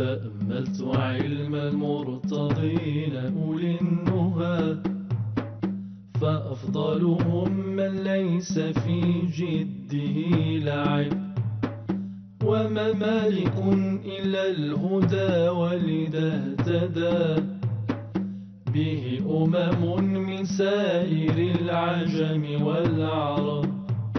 تأملت علم المرتضين أولي النهى، فأفضلهم من ليس في جده لعب، وما مالك إلا الهدى ولذا اهتدى به من سائر العجم والعرب.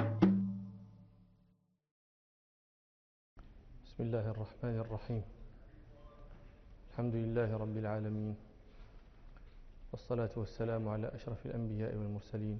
بسم الله الرحمن الرحيم. الحمد لله رب العالمين، والصلاة والسلام على أشرف الأنبياء والمرسلين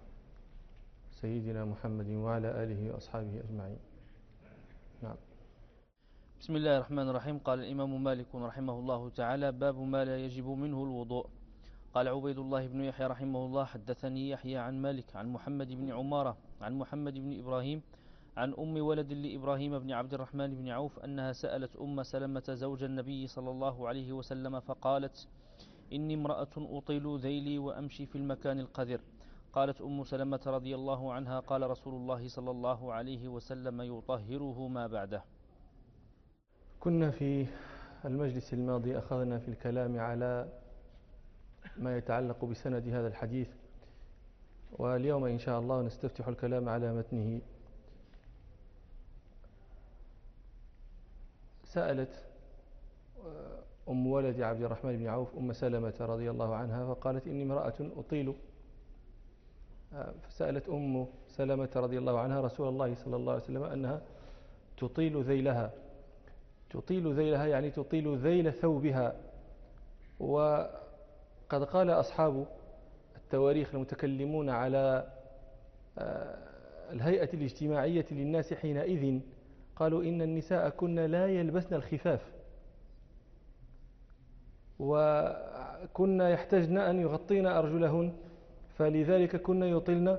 سيدنا محمد وعلى آله وأصحابه أجمعين. نعم. بسم الله الرحمن الرحيم. قال الإمام مالك رحمه الله تعالى: باب ما لا يجب منه الوضوء. قال عبيد الله بن يحيى رحمه الله: حدثني يحيى عن مالك عن محمد بن عمارة عن محمد بن إبراهيم عن أم ولد لإبراهيم بن عبد الرحمن بن عوف أنها سألت أم سلمة زوج النبي صلى الله عليه وسلم فقالت: إني امرأة أطيل ذيلي وأمشي في المكان القذر. قالت أم سلمة رضي الله عنها: قال رسول الله صلى الله عليه وسلم: يطهره ما بعده. كنا في المجلس الماضي أخذنا في الكلام على ما يتعلق بسند هذا الحديث، واليوم إن شاء الله نستفتح الكلام على متنه. سألت أم ولد عبد الرحمن بن عوف أم سلمة رضي الله عنها فقالت: إني امرأة أطيل. فسألت أم سلمة رضي الله عنها رسول الله صلى الله عليه وسلم أنها تطيل ذيلها. تطيل ذيلها يعني تطيل ذيل ثوبها. وقد قال أصحاب التواريخ المتكلمون على الهيئة الاجتماعية للناس حينئذ، قالوا إن النساء كن لا يلبسن الخفاف، وكن يحتاجن أن يغطين أرجلهن، فلذلك كن يطلن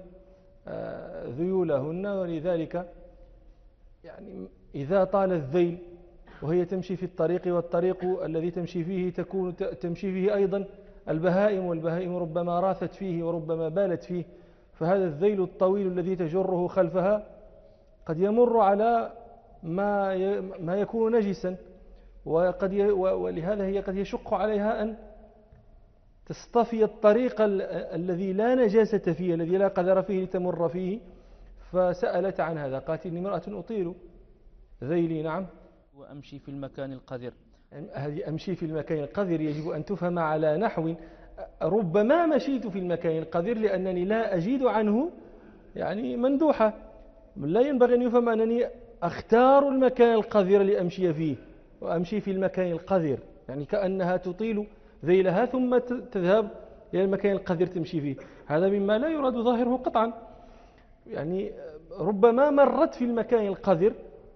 ذيولهن. ولذلك يعني إذا طال الذيل وهي تمشي في الطريق، والطريق الذي تمشي فيه تمشي فيه أيضا البهائم، والبهائم ربما راثت فيه وربما بالت فيه، فهذا الذيل الطويل الذي تجره خلفها قد يمر على ما يكون نجسا، ولهذا هي قد يشق عليها أن تصطفي الطريق الذي لا نجاسة فيه، الذي لا قدر فيه لتمر فيه. فسألت عن هذا، قالت: إني امرأة أطيل ذيلي. نعم. وأمشي في المكان القذر. هذه أمشي في المكان القذر يجب أن تفهم على نحو: ربما مشيت في المكان القذر لأنني لا أجيد عنه يعني مندوحة. لا ينبغي أن يفهم أنني أختار المكان القذر لأمشي فيه، وأمشي في المكان القذر يعني كأنها تطيل ذيلها ثم تذهب إلى المكان القذر تمشي فيه. هذا مما لا يراد ظاهره قطعا. يعني ربما مرت في المكان القذر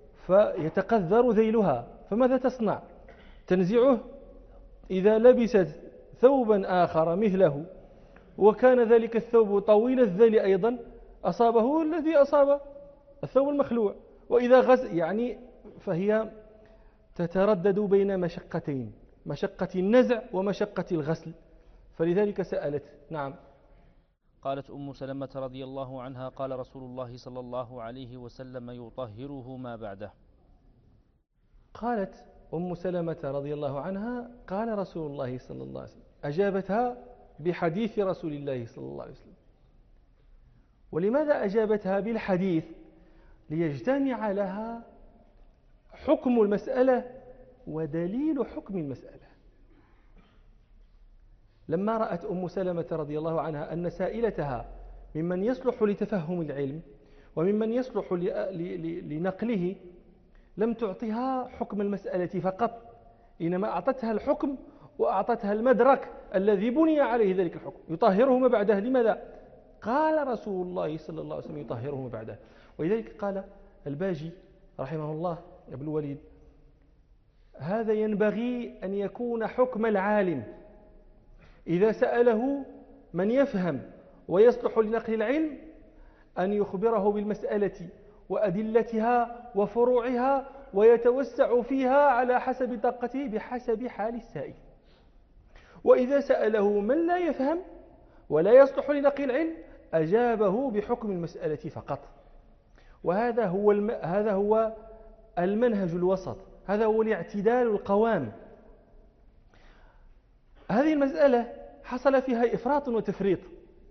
فيتقذر ذيلها، فماذا تصنع؟ تنزعه. إذا لبست ثوبا آخر مثله وكان ذلك الثوب طويل الذيل أيضا أصابه الذي أصاب الثوب المخلوع. وإذا يعني فهي تتردد بين مشقتين: مشقة النزع ومشقة الغسل، فلذلك سألت. نعم. قالت أم سلمة رضي الله عنها: قال رسول الله صلى الله عليه وسلم: يطهره ما بعده. قالت أم سلمة رضي الله عنها: قال رسول الله صلى الله عليه وسلم. أجابتها بحديث رسول الله صلى الله عليه وسلم. ولماذا أجابتها بالحديث؟ ليجتمع لها حكم المسألة ودليل حكم المسألة. لما رأت أم سلمة رضي الله عنها أن سائلتها ممن يصلح لتفهم العلم وممن يصلح لنقله، لم تعطها حكم المسألة فقط، إنما أعطتها الحكم وأعطتها المدرك الذي بني عليه ذلك الحكم: يطهره ما بعده. لماذا؟ قال رسول الله صلى الله عليه وسلم: يطهره ما بعده. ولذلك قال الباجي رحمه الله ابن الوليد: هذا ينبغي أن يكون حكم العالم إذا سأله من يفهم ويصلح لنقل العلم، أن يخبره بالمسألة وأدلتها وفروعها ويتوسع فيها على حسب طاقته بحسب حال السائل. وإذا سأله من لا يفهم ولا يصلح لنقل العلم أجابه بحكم المسألة فقط. وهذا هو المنهج الوسط، هذا هو الاعتدال القوام. هذه المسألة حصل فيها إفراط وتفريط،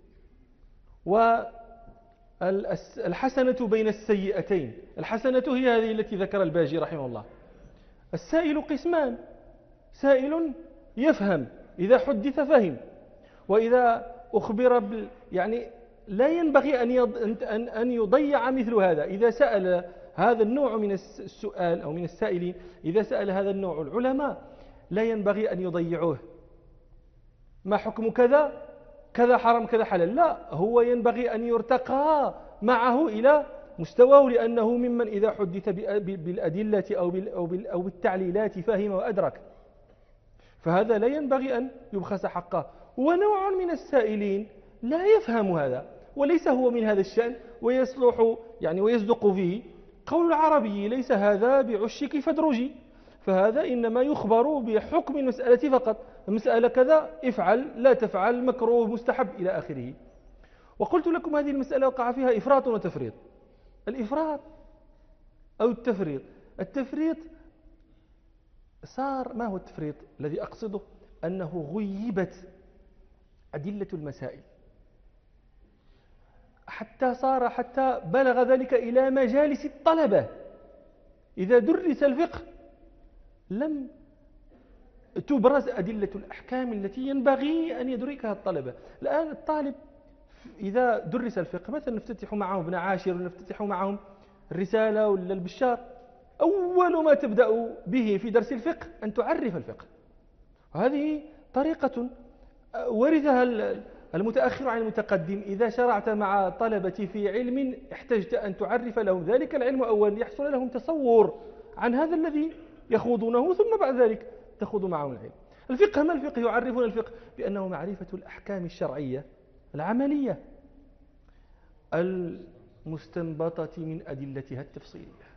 والحسنة بين السيئتين. الحسنة هي هذه التي ذكر الباجي رحمه الله. السائل قسمان: سائل يفهم، إذا حدث فهم، وإذا أخبر يعني لا ينبغي أن يضيع مثل هذا. إذا سأل هذا النوع من السؤال أو من السائلين، إذا سأل هذا النوع العلماء لا ينبغي أن يضيعوه. ما حكم كذا كذا حرام كذا حلال؟ لا، هو ينبغي أن يرتقى معه إلى مستواه، لأنه ممن إذا حدث بالأدلة أو بالتعليلات فهم وأدرك، فهذا لا ينبغي أن يبخس حقه. ونوع من السائلين لا يفهم هذا وليس هو من هذا الشأن، ويصلح يعني ويصدق فيه قول العربي: ليس هذا بعشك فادرجي. فهذا إنما يخبر بحكم المسألة فقط، المسألة كذا افعل لا تفعل مكروه مستحب إلى آخره. وقلت لكم هذه المسألة وقع فيها إفراط وتفريط. الإفراط أو التفريط صار، ما هو التفريط؟ الذي أقصده أنه غيبت أدلة المسائل حتى بلغ ذلك إلى مجالس الطلبة. إذا درس الفقه لم تبرز أدلة الأحكام التي ينبغي أن يدركها الطلبة. الآن الطالب إذا درس الفقه، مثلا نفتتح معهم ابن عاشر ونفتتح معهم الرسالة ولا البشار، أول ما تبدأ به في درس الفقه أن تعرف الفقه. وهذه طريقة ورثها المتأخر عن المتقدم. إذا شرعت مع طلبة في علم احتجت أن تعرف لهم ذلك العلم أولا ليحصل لهم تصور عن هذا الذي يخوضونه، ثم بعد ذلك تخوض معهم العلم. الفقه، ما الفقه؟ يعرفون الفقه بأنه معرفة الأحكام الشرعية العملية المستنبطة من أدلتها التفصيلية.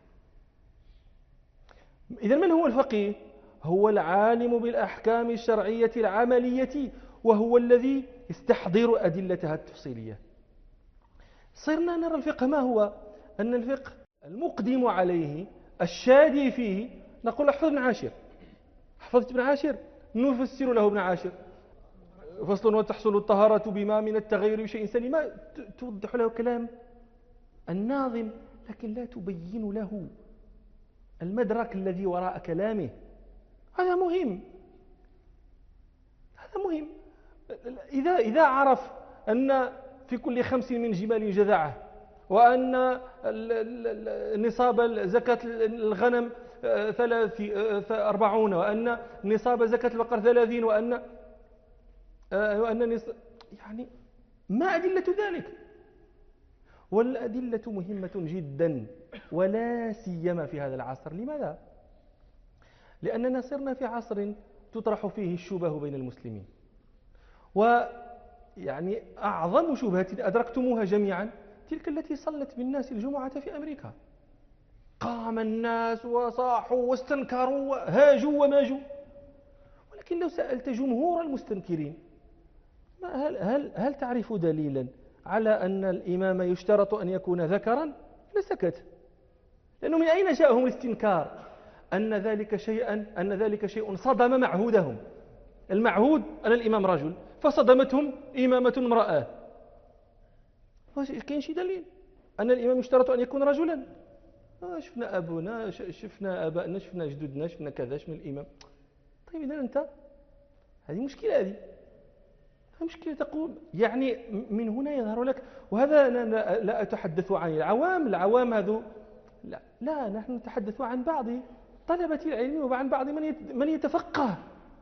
إذن من هو الفقيه؟ هو العالم بالأحكام الشرعية العملية، وهو الذي يستحضر أدلتها التفصيلية. صرنا نرى الفقه ما هو؟ أن الفقه المقدم عليه الشادي فيه نقول احفظ ابن عاشر. حفظت ابن عاشر؟ نفسر له ابن عاشر: فصل: وتحصل الطهارة بما من التغير بشيء سليم. توضح له كلام الناظم، لكن لا تبين له المدرك الذي وراء كلامه. هذا مهم. إذا عرف أن في كل 5 من جمال جذعة، وأن نصاب زكاة الغنم 40، وأن نصاب زكاة البقر 30، وأن يعني ما أدلة ذلك؟ والأدلة مهمة جدا، ولا سيما في هذا العصر. لماذا؟ لأننا صرنا في عصر تطرح فيه الشبه بين المسلمين، ويعني أعظم شبهة أدركتموها جميعا تلك التي صلت بالناس الجمعة في أمريكا. قام الناس وصاحوا واستنكروا وهاجوا وماجوا، ولكن لو سألت جمهور المستنكرين: هل تعرف دليلا على أن الإمام يشترط أن يكون ذكرا؟ لسكت، لأنه من أين جاءهم الاستنكار؟ أن ذلك شيء صدم معهودهم. المعهود أن الإمام رجل، فصدمتهم إمامة امرأة. كاين شي دليل أن الإمام يشترط أن يكون رجلا؟ شفنا أبونا، شفنا أبائنا، شفنا جدودنا، شفنا كذا، شفنا الإمام. طيب إذا أنت هذه مشكلة، هذه مشكلة. تقول يعني من هنا يظهر لك، وهذا أنا لا أتحدث عن العوام هذو، لا نحن نتحدث عن بعض طلبة العلم وعن بعض من يتفقه.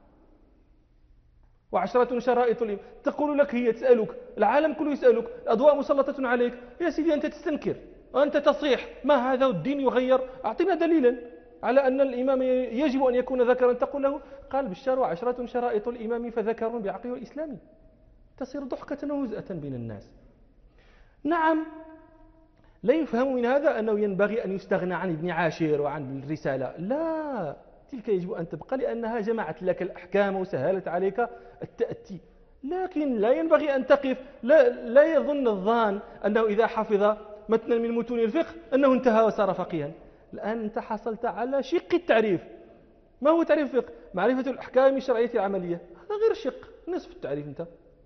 وعشرة شرائط تقول لك، هي تسألك، العالم كله يسألك، الأضواء مسلطة عليك، يا سيدي أنت تستنكر وأنت تصيح، ما هذا الدين يغير؟ أعطينا دليلا على أن الإمام يجب أن يكون ذكرا. تقول له: قال بالشر: وعشرة شرائط الإمام فذكر بعقله الإسلامي. تصير ضحكة وهزءة بين الناس. نعم، لا يفهم من هذا أنه ينبغي أن يستغنى عن ابن عاشر وعن الرسالة، لا، تلك يجب أن تبقى لأنها جمعت لك الأحكام وسهلت عليك التأتي. لكن لا ينبغي أن تقف، لا يظن الظان أنه إذا حفظ متنا من متون الفقه أنه انتهى وصار فقيها. الآن أنت حصلت على شق التعريف. ما هو تعريف الفقه؟ معرفة الأحكام الشرعية العملية، هذا غير الشق، نصف التعريف. أنت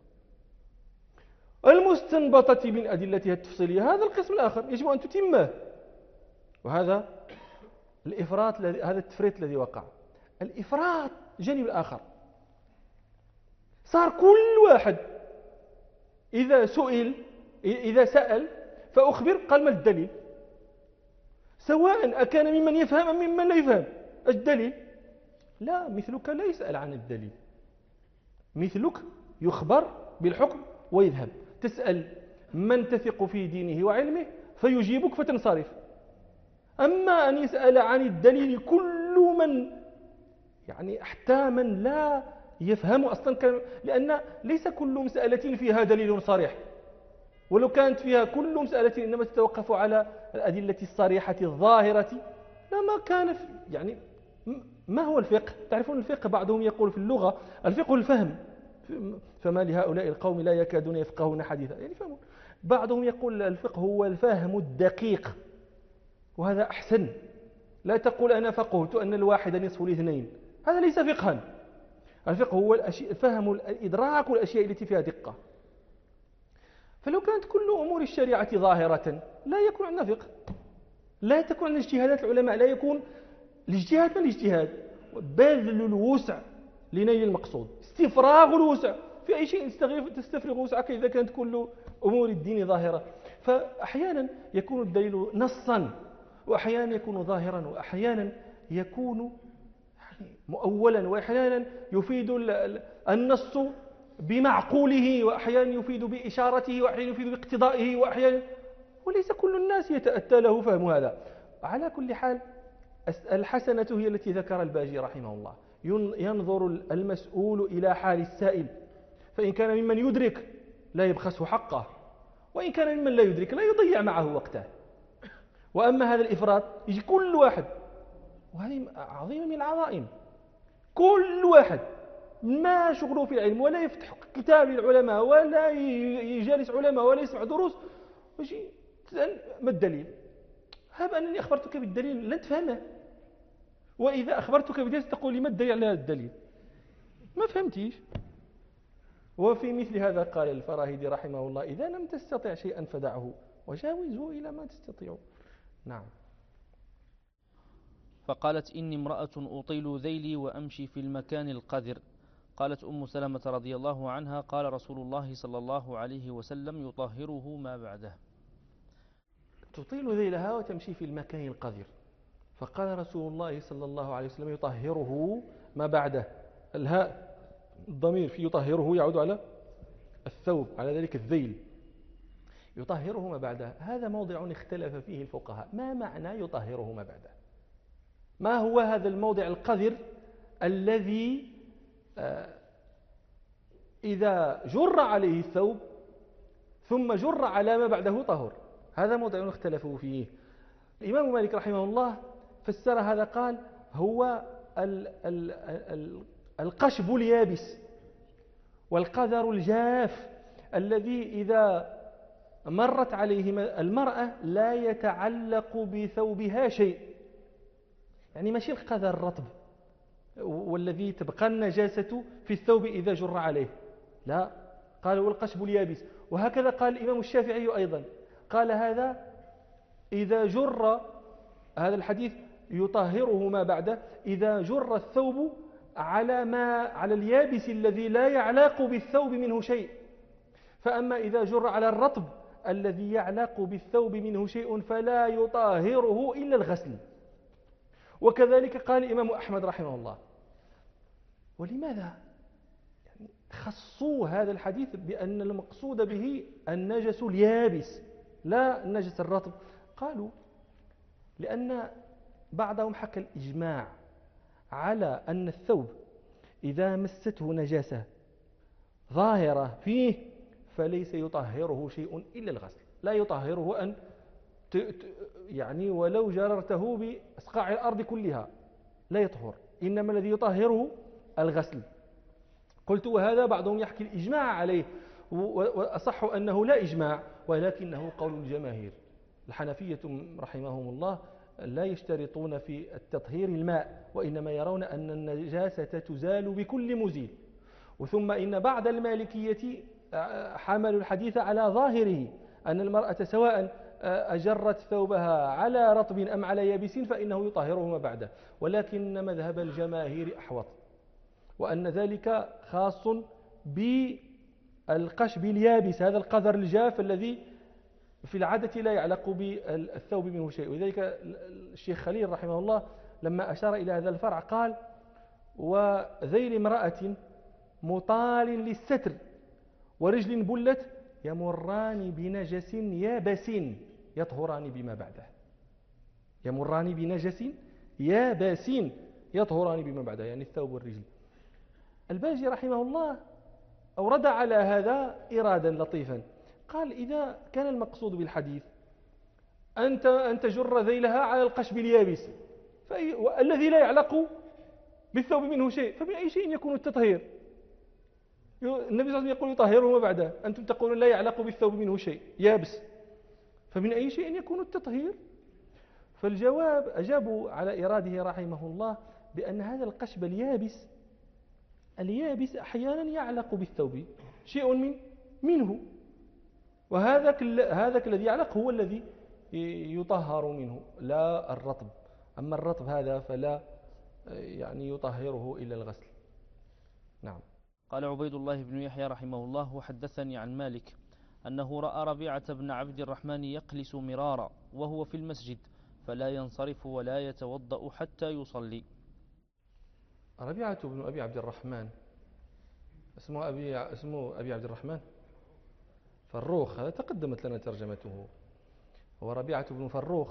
المستنبطة من أدلتها التفصيلية، هذا القسم الآخر يجب أن تتمه. وهذا الإفراط، هذا التفريط الذي وقع. الإفراط جانب الآخر، صار كل واحد إذا سأل فأخبر قال ما الدليل، سواء أكان ممن يفهم أم ممن لا يفهم. الدليل لا، مثلك لا يسأل عن الدليل، مثلك يخبر بالحكم ويذهب. تسأل من تثق في دينه وعلمه فيجيبك فتنصرف. أما أن يسأل عن الدليل كل من، يعني حتى من لا يفهم أصلا، لأن ليس كل مسألة فيها دليل صريح، ولو كانت فيها كل مسألة إنما تتوقف على الأدلة الصريحة الظاهرة لما كان يعني ما هو الفقه؟ تعرفون الفقه بعضهم يقول في اللغة الفقه الفهم، فما لهؤلاء القوم لا يكادون يفقهون حديثا، يعني فهمون. بعضهم يقول الفقه هو الفهم الدقيق، وهذا أحسن. لا تقول أنا فقهت أن الواحد نصف الاثنين، هذا ليس فقها. الفقه هو الفهم الإدراك والأشياء التي فيها دقة. فلو كانت كل أمور الشريعة ظاهرة لا يكون عندنا فقه، لا تكون عندنا اجتهادات العلماء، لا يكون الاجتهاد. ما الاجتهاد؟ بذل الوسع لنيل المقصود، استفراغ الوسع في أي شيء تستفرغ وسعك إذا كانت كل أمور الدين ظاهرة. فأحيانا يكون الدليل نصا، وأحيانا يكون ظاهرا، وأحيانا يكون مؤولا، وأحيانا يفيد النص بمعقوله، وأحيانا يفيد بإشارته، وأحيانا يفيد باقتضائه، وأحيانا، وليس كل الناس يتأتى له فهم هذا. على كل حال الحسنة هي التي ذكر الباجي رحمه الله، ينظر المسؤول إلى حال السائل، فإن كان ممن يدرك لا يبخسه حقه، وإن كان ممن لا يدرك لا يضيع معه وقته. وأما هذا الإفراط يجي كل واحد، وهذه عظيمة من العظائم، كل واحد ما شغله في العلم ولا يفتح كتاب العلماء ولا يجالس علماء ولا يسمع دروس، ويجي تسأل ما الدليل؟ هب أنني أخبرتك بالدليل لن تفهمه، وإذا أخبرتك بالدليل تقول لي ما الدليل على هذا الدليل؟ ما فهمتيش. وفي مثل هذا قال الفراهيدي رحمه الله: إذا لم تستطع شيئا فدعه وجاوزه إلى ما تستطيع. نعم. فقالت: إني امرأة أطيل ذيلي وأمشي في المكان القذر. قالت أم سلمة رضي الله عنها: قال رسول الله صلى الله عليه وسلم: يطهره ما بعده. تطيل ذيلها وتمشي في المكان القذر، فقال رسول الله صلى الله عليه وسلم: يطهره ما بعده. الهاء الضمير في يطهره يعود على الثوب، على ذلك الذيل. يطهره ما بعده، هذا موضع اختلف فيه الفقهاء، ما معنى يطهره ما بعده؟ ما هو هذا الموضع القذر الذي إذا جر عليه الثوب ثم جر على ما بعده طهر؟ هذا موضع اختلفوا فيه. الإمام مالك رحمه الله فسر هذا، قال: هو القشب اليابس والقذر الجاف الذي إذا مرت عليه المرأة لا يتعلق بثوبها شيء، يعني ماشي القذر الرطب والذي تبقى النجاسة في الثوب إذا جر عليه، لا، قال هو القشب اليابس. وهكذا قال الإمام الشافعي أيضا، قال هذا إذا جر، هذا الحديث يطهره ما بعده إذا جر الثوب على اليابس الذي لا يعلق بالثوب منه شيء، فأما إذا جر على الرطب الذي يعلق بالثوب منه شيء فلا يطهره إلا الغسل. وكذلك قال الإمام أحمد رحمه الله. ولماذا خصوا هذا الحديث بأن المقصود به النجس اليابس لا النجس الرطب؟ قالوا لأن بعضهم حكى الإجماع على أن الثوب إذا مسته نجاسة ظاهرة فيه فليس يطهره شيء إلا الغسل، لا يطهره أن يعني ولو جررته بأصقاع الأرض كلها لا يطهر، إنما الذي يطهره الغسل. قلت وهذا بعضهم يحكي الإجماع عليه، وأصح أنه لا إجماع ولكنه قول الجماهير. الحنفية رحمهم الله لا يشترطون في التطهير الماء، وإنما يرون أن النجاسة تزال بكل مزيل. وثم إن بعض المالكية حملوا الحديث على ظاهره أن المرأة سواء أجرت ثوبها على رطب أم على يابس فإنه يطهره ما بعده، ولكن مذهب الجماهير أحوط، وأن ذلك خاص بالقشب اليابس، هذا القذر الجاف الذي في العادة لا يعلق بالثوب منه شيء. ولذلك الشيخ خليل رحمه الله لما أشار إلى هذا الفرع قال: وذيل امرأة مطال للستر ورجل بلت يمران بنجس يابس يطهران بما بعده. يمران بنجس يابس يطهران بما بعده، يعني الثوب والرجل. الباجي رحمه الله أورد على هذا إرادا لطيفا، قال: إذا كان المقصود بالحديث أن تجر ذيلها على القشب اليابس الذي لا يعلق بالثوب منه شيء، فبأي شيء يكون التطهير؟ النبي صلى الله عليه وسلم يقول يطهره ما بعده، أنتم تقولون لا يعلق بالثوب منه شيء يابس، فمن أي شيء يكون التطهير؟ فالجواب أجابوا على إراده رحمه الله بأن هذا القشب اليابس أحيانا يعلق بالثوب شيء منه، وهذاك الذي يعلق هو الذي يطهر منه لا الرطب. أما الرطب هذا فلا يعني يطهره إلا الغسل. نعم. قال عبيد الله بن يحيى رحمه الله: وحدثني عن مالك أنه رأى ربيعة بن عبد الرحمن يقلس مرارا وهو في المسجد فلا ينصرف ولا يتوضأ حتى يصلي. ربيعة بن أبي عبد الرحمن اسمه أبي عبد الرحمن فروخ، هذا تقدمت لنا ترجمته. هو ربيعة بن فروخ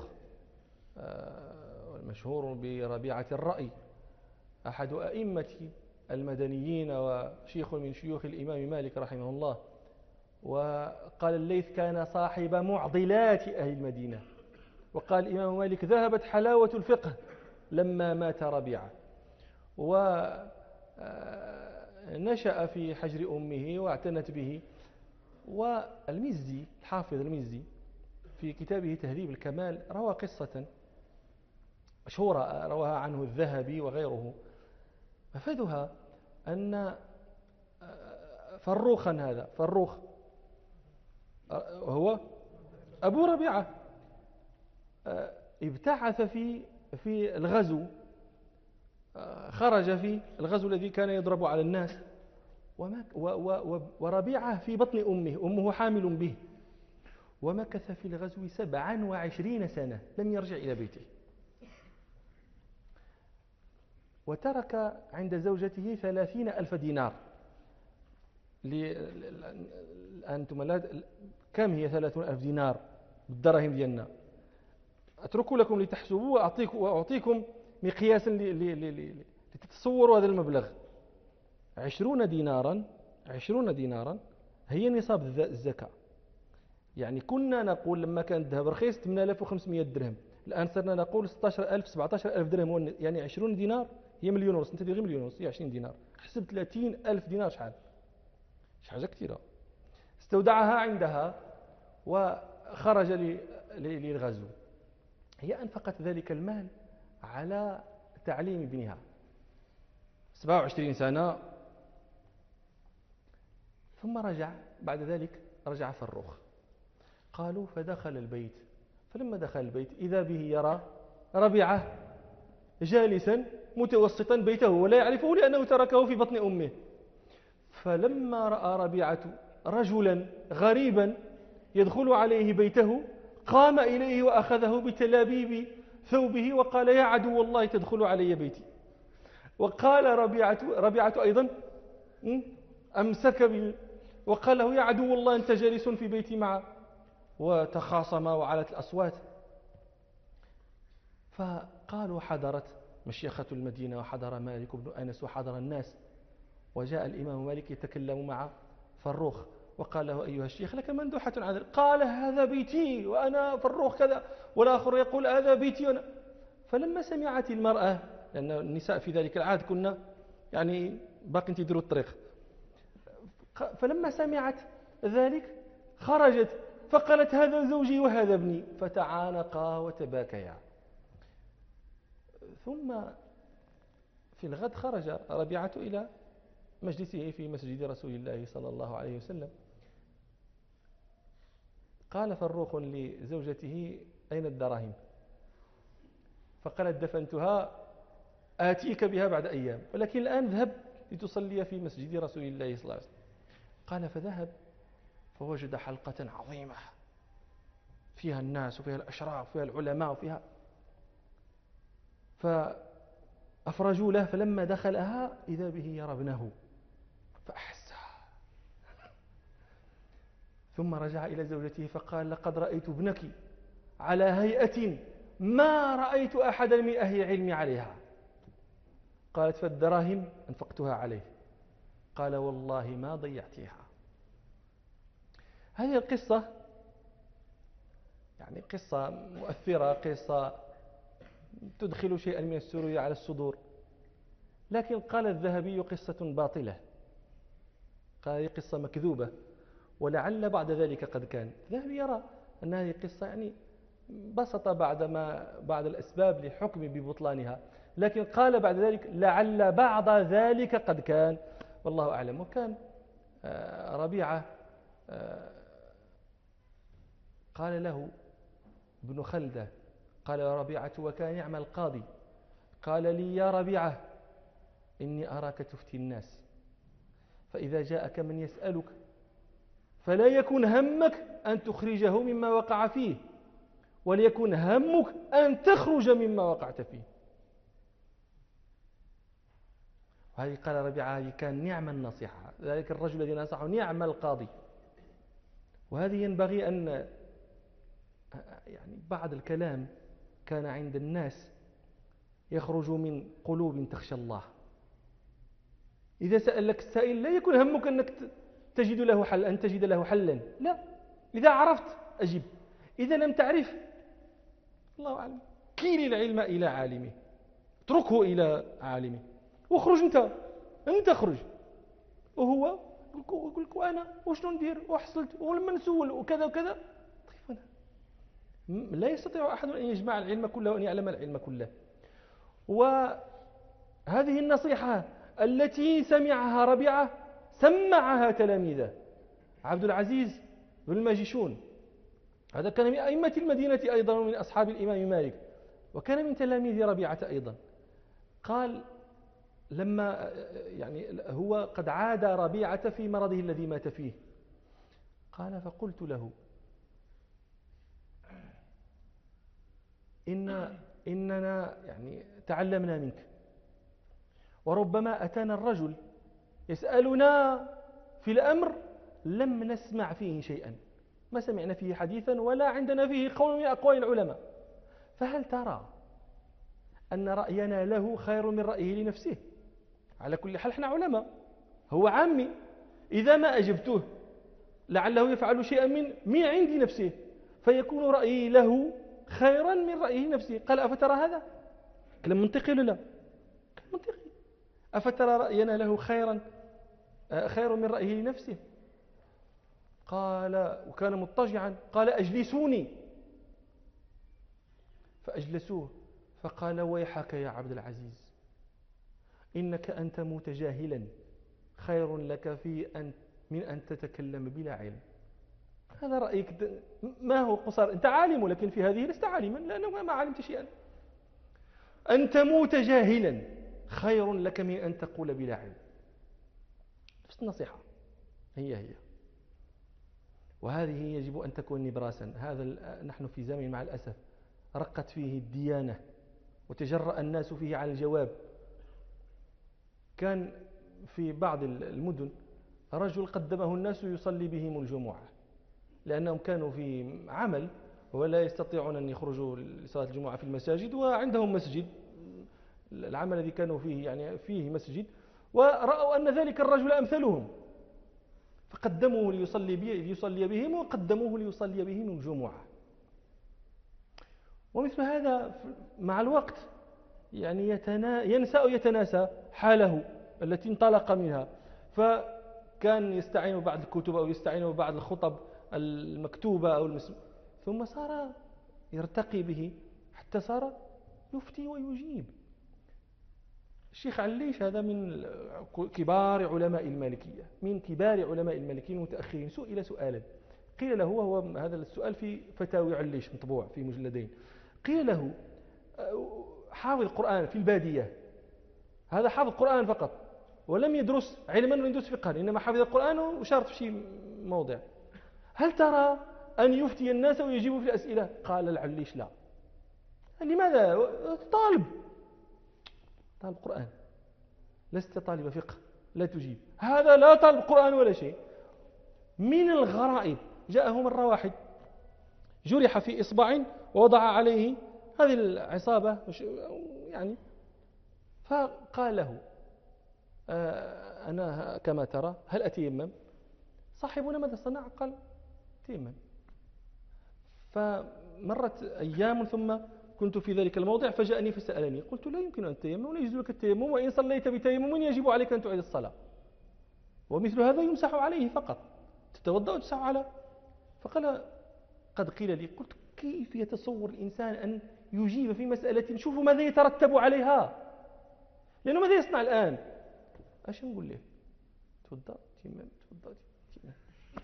المشهور بربيعة الرأي، أحد أئمة المدنيين وشيخ من شيوخ الإمام مالك رحمه الله. وقال الليث: كان صاحب معضلات أهل المدينة. وقال الإمام مالك: ذهبت حلاوة الفقه لما مات ربيعة. ونشأ في حجر أمه واعتنت به. والمزي الحافظ المزي في كتابه تهذيب الكمال روى قصة مشهورة رواها عنه الذهبي وغيره، مفادها أن فروخا، هذا فروخ وهو أبو ربيعة، ابتعث في الغزو، خرج في الغزو الذي كان يضرب على الناس، وربيعة في بطن أمه حامل به، ومكث في الغزو 27 سنة لم يرجع إلى بيته، وترك عند زوجته 30,000 دينار. أنتم كم هي 30,000 دينار بالدراهم ديالنا؟ أترك لكم لتحسبوا وأعطيكم مقياسا لتتصوروا هذا المبلغ. 20 دينارا هي نصاب الزكاة. يعني كنا نقول لما كان الذهب رخيص 8500 درهم، الآن صرنا نقول 16,000 17,000 درهم، يعني 20 دينار هي 1.5 مليون. انت غير 1.5 مليون هي 20 دينار، حسب 30,000 دينار شحال حاجة كثيرة. استودعها عندها وخرج للغزو. هي أنفقت ذلك المال على تعليم ابنها 27 سنة. ثم رجع بعد ذلك، رجع فروخ. قالوا فدخل البيت، فلما دخل البيت إذا به يرى ربيعة جالسا متوسطا بيته ولا يعرفه لأنه تركه في بطن أمه. فلما رأى ربيعة رجلا غريبا يدخل عليه بيته قام إليه وأخذه بتلابيب ثوبه وقال: يا عدو الله تدخل علي بيتي. وقال ربيعة أيضا أمسك وقال له: يا عدو الله أنت جالس في بيتي معه. وتخاصما وعلت الأصوات. فقالوا حضرت مشيخة المدينة وحضر مالك بن أنس وحضر الناس، وجاء الإمام مالك يتكلم مع فروخ وقال له: أيها الشيخ لك مندوحة عن ذلك. قال: هذا بيتي وأنا فروخ كذا. والآخر يقول: هذا بيتي وأنا. فلما سمعت المرأة، لأن النساء في ذلك العهد كنا يعني باقي تديروا الطريق، فلما سمعت ذلك خرجت فقالت: هذا زوجي وهذا ابني. فتعانقا وتباكيا. ثم في الغد خرج ربيعة إلى مجلسه في مسجد رسول الله صلى الله عليه وسلم. قال فروخ لزوجته: أين الدراهم؟ فقالت: دفنتها، آتيك بها بعد أيام، ولكن الآن ذهب لتصلي في مسجد رسول الله صلى الله عليه وسلم. قال فذهب فوجد حلقة عظيمة فيها الناس وفيها الأشراف وفيها العلماء وفيها، فأفرجوا له، فلما دخلها إذا به يرى ابنه فأحسها، ثم رجع إلى زوجته فقال: لقد رأيت ابنك على هيئة ما رأيت أحدا من أهل العلم عليها. قالت: فالدراهم أنفقتها عليه. قال: والله ما ضيعتها. هذه القصة يعني قصة مؤثرة، قصة تدخل شيئا من السرور على الصدور، لكن قال الذهبي قصة باطلة، قال هذه قصة مكذوبة، ولعل بعد ذلك قد كان. الذهبي يرى أن هذه قصة يعني بسط بعد الأسباب لحكم ببطلانها، لكن قال بعد ذلك لعل بعد ذلك قد كان، والله أعلم. وكان ربيعة قال له ابن خلدة، قال يا ربيعة وكان يعمل القاضي، قال لي: يا ربيعة إني أراك تفتي الناس، فإذا جاءك من يسألك فلا يكن همك أن تخرجه مما وقع فيه، وليكن همك أن تخرج مما وقعت فيه. وهذه قال ربيعة هذه كان نعم النصيحة، ذلك الرجل الذي نصحه نعم القاضي. وهذه ينبغي أن يعني بعض الكلام كان عند الناس يخرج من قلوب تخشى الله. إذا سألك السائل لا يكون همك أنك تجد له حل، أن تجد له حلا، لا، إذا عرفت أجب، إذا لم تعرف الله أعلم، كيل العلم إلى عالمه، اتركه إلى عالمه، واخرج أنت اخرج. وهو يقول لك أنا وشنو ندير وحصلت ولما نسول وكذا وكذا. طيب لا يستطيع أحد أن يجمع العلم كله وأن يعلم العلم كله. وهذه النصيحة التي سمعها ربيعة سمعها تلاميذه. عبد العزيز بن الماجشون هذا كان من أئمة المدينة أيضا ومن أصحاب الإمام مالك، وكان من تلاميذ ربيعة أيضا. قال لما يعني هو قد عاد ربيعة في مرضه الذي مات فيه، قال فقلت له إننا يعني تعلمنا منك، وربما أتانا الرجل يسألنا في الأمر لم نسمع فيه شيئا، ما سمعنا فيه حديثا ولا عندنا فيه قول من أقوال العلماء، فهل ترى أن رأينا له خير من رأيه لنفسه؟ على كل حال احنا علماء، هو عامي، إذا ما أجبته لعله يفعل شيئا من عند نفسه فيكون رأيي له خيرا من رأيه نفسه. قال أفترى هذا؟ كلام منطقي ولا لا؟ منطقي. أفترى رأينا له خير من رأيه لنفسه؟ قال وكان مضطجعا، قال أجلسوني، فأجلسوه، فقال ويحك يا عبد العزيز إنك أن تموت جاهلا خير لك من أن تتكلم بلا علم. هذا رأيك، ما هو قصار، أنت عالم ولكن في هذه لست عالما لأنه ما علمت شيئا. أن تموت جاهلا خير لك من أن تقول بلا علم. نفس النصيحة هي. وهذه يجب أن تكون نبراسا. هذا نحن في زمن مع الأسف رقت فيه الديانة وتجرأ الناس فيه على الجواب. كان في بعض المدن رجل قدمه الناس يصلي بهم الجمعة لأنهم كانوا في عمل ولا يستطيعون أن يخرجوا لصلاة الجمعة في المساجد، وعندهم مسجد، العمل الذي كانوا فيه يعني فيه مسجد، ورأوا أن ذلك الرجل أمثلهم فقدموه ليصلي بهم وقدموه ليصلي بهم الجمعة. ومثل هذا مع الوقت يعني ينسى أو يتناسى حاله التي انطلق منها، فكان يستعين ببعض الكتب أو يستعين ببعض الخطب المكتوبة أو ثم صار يرتقي به حتى صار يفتي ويجيب الشيخ عليش هذا من كبار علماء المالكية، من كبار علماء المالكيين المتأخرين، سئل سؤالا قيل له، وهو هذا السؤال في فتاوي عليش مطبوع في مجلدين، قيل له حافظ القرآن في البادية، هذا حافظ القرآن فقط ولم يدرس علما ولم يدرس فقها، إنما حافظ القرآن وشارط في شيء موضع، هل ترى أن يفتي الناس ويجيبوا في الأسئلة؟ قال العليش لا. لماذا؟ طالب قرآن، لست طالب فقه لا تجيب، هذا لا طالب قرآن ولا شيء. من الغرائب جاءه مرة واحد جرح في إصبع ووضع عليه هذه العصابة يعني، فقال له أنا كما ترى هل أتيمم؟ صاحبنا ماذا صنع؟ قال تيمم. فمرت أيام ثم كنت في ذلك الموضع فجاءني فسألني، قلت لا يمكن أن تتيمم ولا يجوز لك التيمم، وإن صليت بتيمم يجب عليك أن تعيد الصلاة، ومثل هذا يمسح عليه فقط، تتوضأ وتمسح على. فقال قد قيل لي، قلت كيف يتصور الإنسان أن يجيب في مسألة شوفوا ماذا يترتب عليها، لأنه ماذا يصنع الآن؟ أش نقول له؟ توضأ تيمم، توضأ تيمم.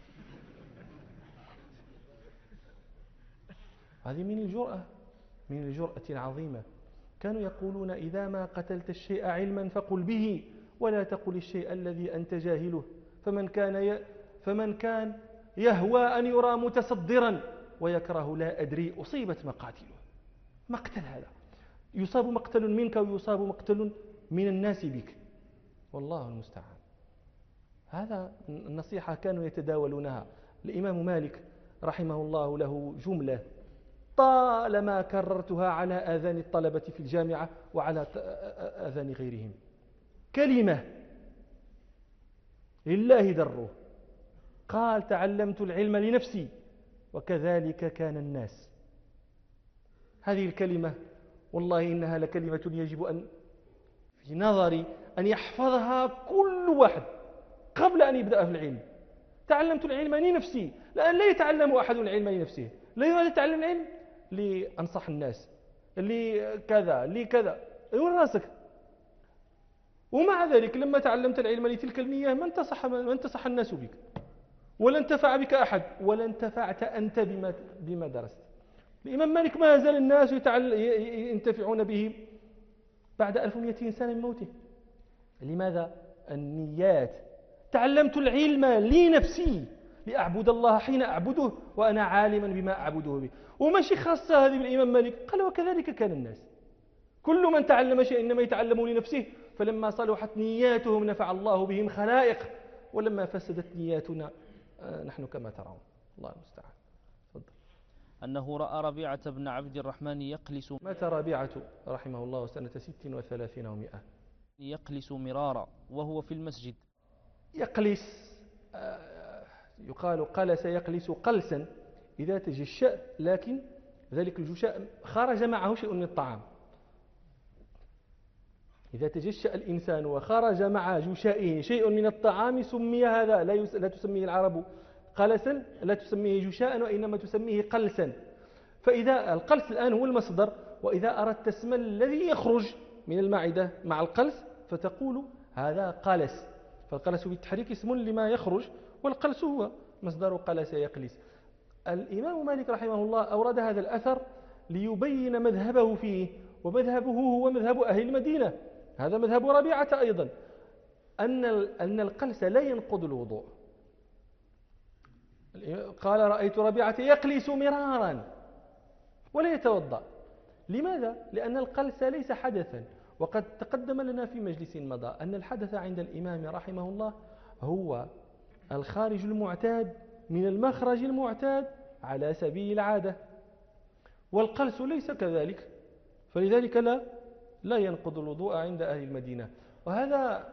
هذه من الجرأة العظيمة. كانوا يقولون إذا ما قتلت الشيء علما فقل به ولا تقل الشيء الذي أنت جاهله، فمن كان يهوى أن يرى متصدرا ويكره لا أدري أصيبت مقاتله. مقتل هذا يصاب مقتل منك ويصاب مقتل من الناس بك، والله المستعان. هذا النصيحة كانوا يتداولونها. الإمام مالك رحمه الله له جملة طالما كررتها على آذان الطلبة في الجامعة وعلى آذان غيرهم، كلمة لله دره، قال تعلمت العلم لنفسي وكذلك كان الناس. هذه الكلمة والله إنها لكلمة يجب أن في نظري أن يحفظها كل واحد قبل أن يبدأ في العلم. تعلمت العلم لنفسي، لأن لا يتعلم أحد العلم لنفسه، لا يتعلم العلم لأنصح الناس، لكذا لكذا، وين راسك؟ ومع ذلك لما تعلمت العلم لتلك النية ما انتصح الناس بك ولا انتفع بك أحد ولا انتفعت أنت بما درست. الإمام مالك ما زال الناس ينتفعون به بعد 1200 سنة من موته. لماذا؟ النيات. تعلمت العلم لنفسي لأعبد الله حين أعبده وأنا عالما بما أعبده به. وماشي خاصة هذه بالإمام مالك، قال وكذلك كان الناس، كل من تعلم شيء إنما يتعلم لنفسه، فلما صلحت نياتهم نفع الله بهم خلائق، ولما فسدت نياتنا نحن كما ترون. الله المستعان. أنه رأى ربيعة بن عبد الرحمن يقلس. مات ربيعة رحمه الله سنة 36 و100. يقلس مرارا وهو في المسجد. يقلس يقال قلس يقلس قلسا إذا تجشأ، لكن ذلك الجشاء خرج معه شيء من الطعام. إذا تجشأ الإنسان وخرج مع جشائه شيء من الطعام سمي هذا، لا تسميه العرب قلسا، لا تسميه جشاء وإنما تسميه قلسا. فإذا القلس الآن هو المصدر، وإذا أردت اسم الذي يخرج من المعدة مع القلس فتقول هذا قلس، فالقلس بالتحريك اسم لما يخرج، والقلس هو مصدر قلس يقلس. الإمام مالك رحمه الله أورد هذا الأثر ليبين مذهبه فيه، ومذهبه هو مذهب أهل المدينة، هذا مذهب ربيعة أيضا، أن القلس لا ينقض الوضوء. قال رأيت ربيعة يقلس مرارا ولا يتوضأ. لماذا؟ لأن القلس ليس حدثا، وقد تقدم لنا في مجلس مضى أن الحدث عند الإمام رحمه الله هو الخارج المعتاد من المخرج المعتاد على سبيل العادة، والقلس ليس كذلك، فلذلك لا ينقض الوضوء عند أهل المدينة. وهذا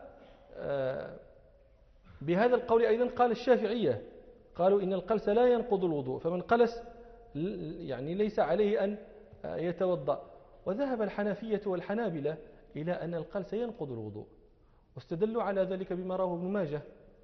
بهذا القول أيضا قال الشافعية، قالوا إن القلس لا ينقض الوضوء، فمن قلس يعني ليس عليه أن يتوضأ. وذهب الحنفية والحنابلة إلى أن القلس ينقض الوضوء، واستدلوا على ذلك بما رواه ابن ماجه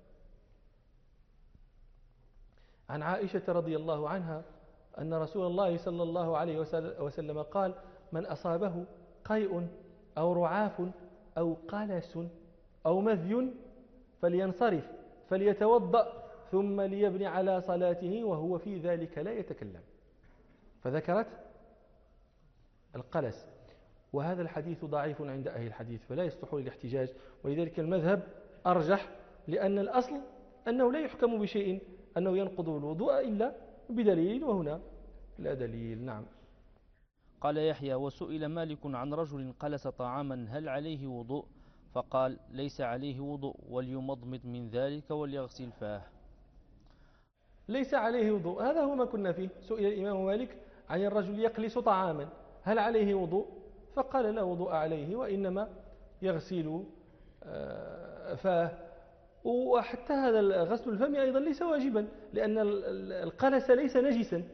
عن عائشة رضي الله عنها أن رسول الله صلى الله عليه وسلم قال: من أصابه قيء أو رعاف أو قلس أو مذي فلينصرف فليتوضأ ثم ليبني على صلاته وهو في ذلك لا يتكلم. فذكرت القلس، وهذا الحديث ضعيف عند أهل الحديث فلا يصلح للاحتجاج، ولذلك المذهب أرجح، لأن الأصل أنه لا يحكم بشيء أنه ينقض الوضوء إلا بدليل، وهنا لا دليل. نعم. قال يحيى: وسئل مالك عن رجل قلس طعاما هل عليه وضوء؟ فقال: ليس عليه وضوء، وليمضمض من ذلك وليغسل فاه. ليس عليه وضوء، هذا هو ما كنا فيه. سئل الإمام مالك عن الرجل يقلس طعاما هل عليه وضوء؟ فقال: لا وضوء عليه، وإنما يغسل فاه. وحتى هذا غسل الفم أيضا ليس واجبا، لأن القلس ليس نجسا،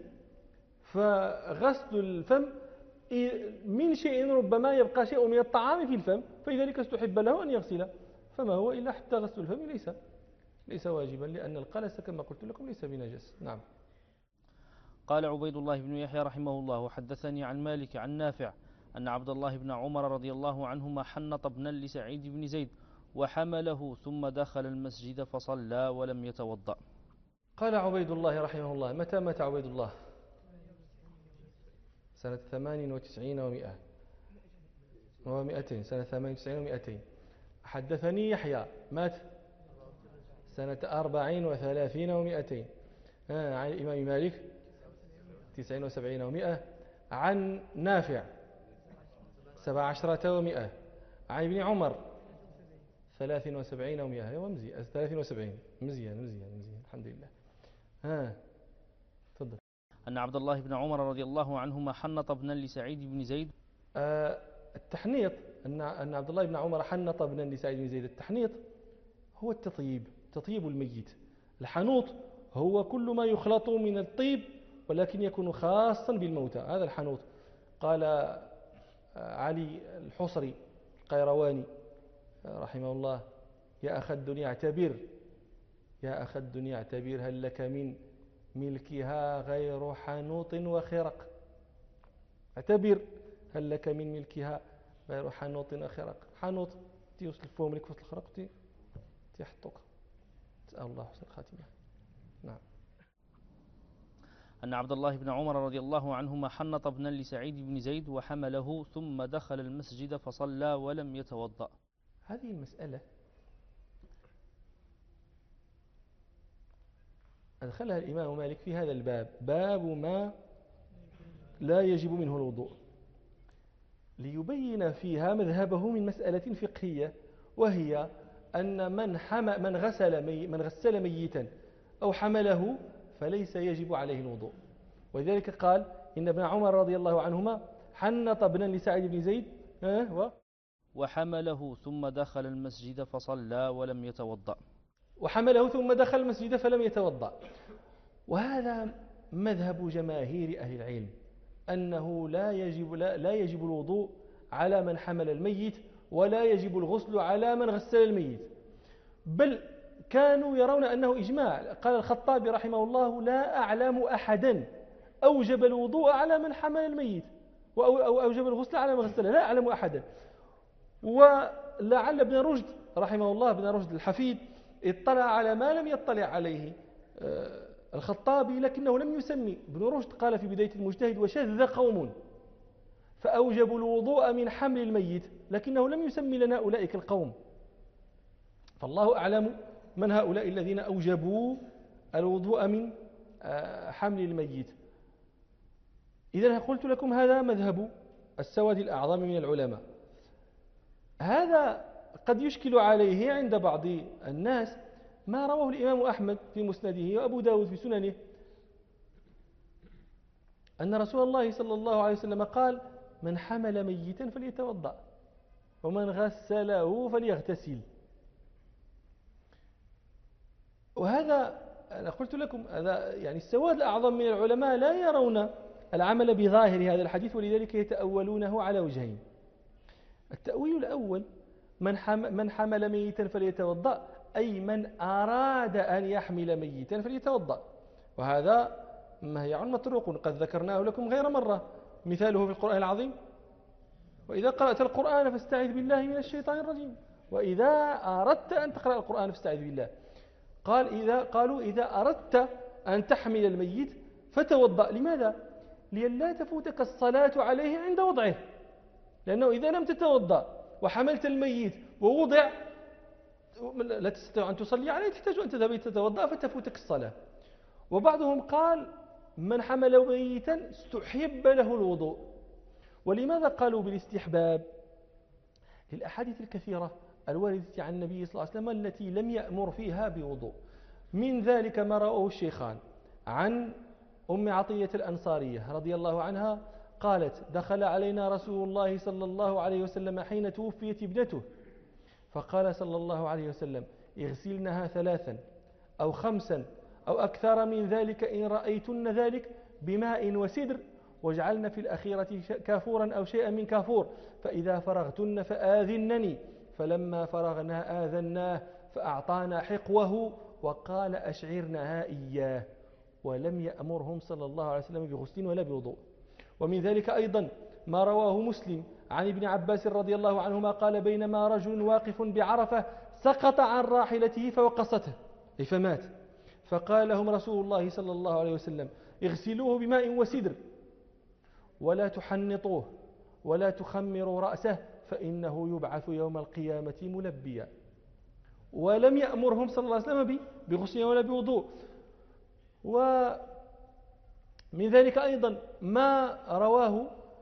فغسل الفم من شيء ربما يبقى شيء من الطعام في الفم، فلذلك استحب له أن يغسله، فما هو إلا حتى غسل الفم ليس واجبا، لأن القلس كما قلت لكم ليس بنجس. نعم. قال عبيد الله بن يحيى رحمه الله: وحدثني عن مالك عن نافع أن عبد الله بن عمر رضي الله عنهما حنط ابنا لسعيد بن زيد وحمله ثم دخل المسجد فصلى ولم يتوضأ. قال عبيد الله رحمه الله: متى مات عبيد الله؟ سنة 98 و200 سنة 98 و200. حدثني يحيى مات سنة 34 و200. عن الإمام مالك 79 و100. عن نافع 17 و100. عن ابن عمر 73 و100. هو مزيان 73. مزيان الحمد لله. تفضل. أن عبد الله بن عمر رضي الله عنهما حنط ابنا لسعيد بن زيد. التحنيط، أن عبد الله بن عمر حنط ابنا لسعيد بن زيد. التحنيط هو تطيب الميت. الحنوط هو كل ما يخلط من الطيب ولكن يكون خاصا بالموتى، هذا الحنوط. قال علي الحصري القيرواني رحمه الله: يا أخ الدنيا اعتبر هل لك من ملكها غير حنوط وخرق. اعتبر هل لك من ملكها غير حنوط وخرق. حنوط تيوصل فوق ملك وصل الخرق تيحطوك. تسأل الله حسن الخاتمة. نعم. أن عبد الله بن عمر رضي الله عنهما حنط ابنا لسعيد بن زيد وحمله ثم دخل المسجد فصلى ولم يتوضأ. هذه المسألة أدخلها الإمام مالك في هذا الباب، باب ما لا يجب منه الوضوء، ليبين فيها مذهبه من مسألة فقهية، وهي أن من غسل ميتا أو حمله فليس يجب عليه الوضوء. ولذلك قال إن ابن عمر رضي الله عنهما حنط ابنا لسعيد بن زيد وحمله ثم دخل المسجد فصلى ولم يتوضأ. وحمله ثم دخل المسجد فلم يتوضأ. وهذا مذهب جماهير أهل العلم، أنه لا يجب الوضوء على من حمل الميت، ولا يجب الغسل على من غسل الميت، بل كانوا يرون أنه إجماع. قال الخطابي رحمه الله: لا أعلم أحدا أوجب الوضوء على من حمل الميت أو أوجب الغسل على من غسله، لا أعلم أحدا. ولعل ابن رشد رحمه الله، ابن رشد الحفيد، اطلع على ما لم يطلع عليه الخطابي، لكنه لم يسمي. ابن رشد قال في بداية المجتهد: وشذ قوم فأوجبوا الوضوء من حمل الميت، لكنه لم يسمي لنا أولئك القوم، فالله أعلم من هؤلاء الذين أوجبوا الوضوء من حمل الميت. إذن قلت لكم هذا مذهب السواد الأعظم من العلماء. هذا قد يشكل عليه عند بعض الناس ما رواه الإمام أحمد في مسنده وأبو داود في سننه، أن رسول الله صلى الله عليه وسلم قال: من حمل ميتا فليتوضأ ومن غسله فليغتسل. وهذا أنا قلت لكم هذا يعني السواد الأعظم من العلماء لا يرون العمل بظاهر هذا الحديث، ولذلك يتأولونه على وجهين. التأويل الأول: من حمل ميتا فليتوضأ، أي من أراد أن يحمل ميتا فليتوضأ، وهذا مهيع مطروق قد ذكرناه لكم غير مرة. مثاله في القرآن العظيم: وإذا قرأت القرآن فاستعذ بالله من الشيطان الرجيم، وإذا أردت أن تقرأ القرآن فاستعذ بالله. قالوا إذا أردت أن تحمل الميت فتوضأ. لماذا؟ لئلا تفوتك الصلاة عليه عند وضعه، لأنه إذا لم تتوضأ وحملت الميت ووضع لا تستطيع أن تصلي عليه، تحتاج أن تذهب تتوضأ فتفوتك الصلاة. وبعضهم قال من حمل ميتا استحب له الوضوء. ولماذا قالوا بالاستحباب؟ للأحاديث الكثيرة الواردة عن النبي صلى الله عليه وسلم التي لم يأمر فيها بوضوء. من ذلك ما رواه الشيخان عن أم عطية الأنصارية رضي الله عنها قالت دخل علينا رسول الله صلى الله عليه وسلم حين توفيت ابنته، فقال صلى الله عليه وسلم اغسلنها 3 أو 5 أو أكثر من ذلك إن رأيتن ذلك بماء وسدر، واجعلن في الأخيرة كافورا أو شيئا من كافور، فإذا فرغتن فآذنني. فلما فرغنا آذناه فأعطانا حقوه وقال أشعرنها إياه، ولم يأمرهم صلى الله عليه وسلم بغسل ولا بوضوء. ومن ذلك أيضا ما رواه مسلم عن ابن عباس رضي الله عنهما قال بينما رجل واقف بعرفة سقط عن راحلته فوقصته أي فمات، فقال لهم رسول الله صلى الله عليه وسلم اغسلوه بماء وسدر ولا تحنطوه ولا تخمروا رأسه فإنه يبعث يوم القيامة ملبيا. ولم يأمرهم صلى الله عليه وسلم بغسل ولا بوضوء. ومن ذلك أيضا ما رواه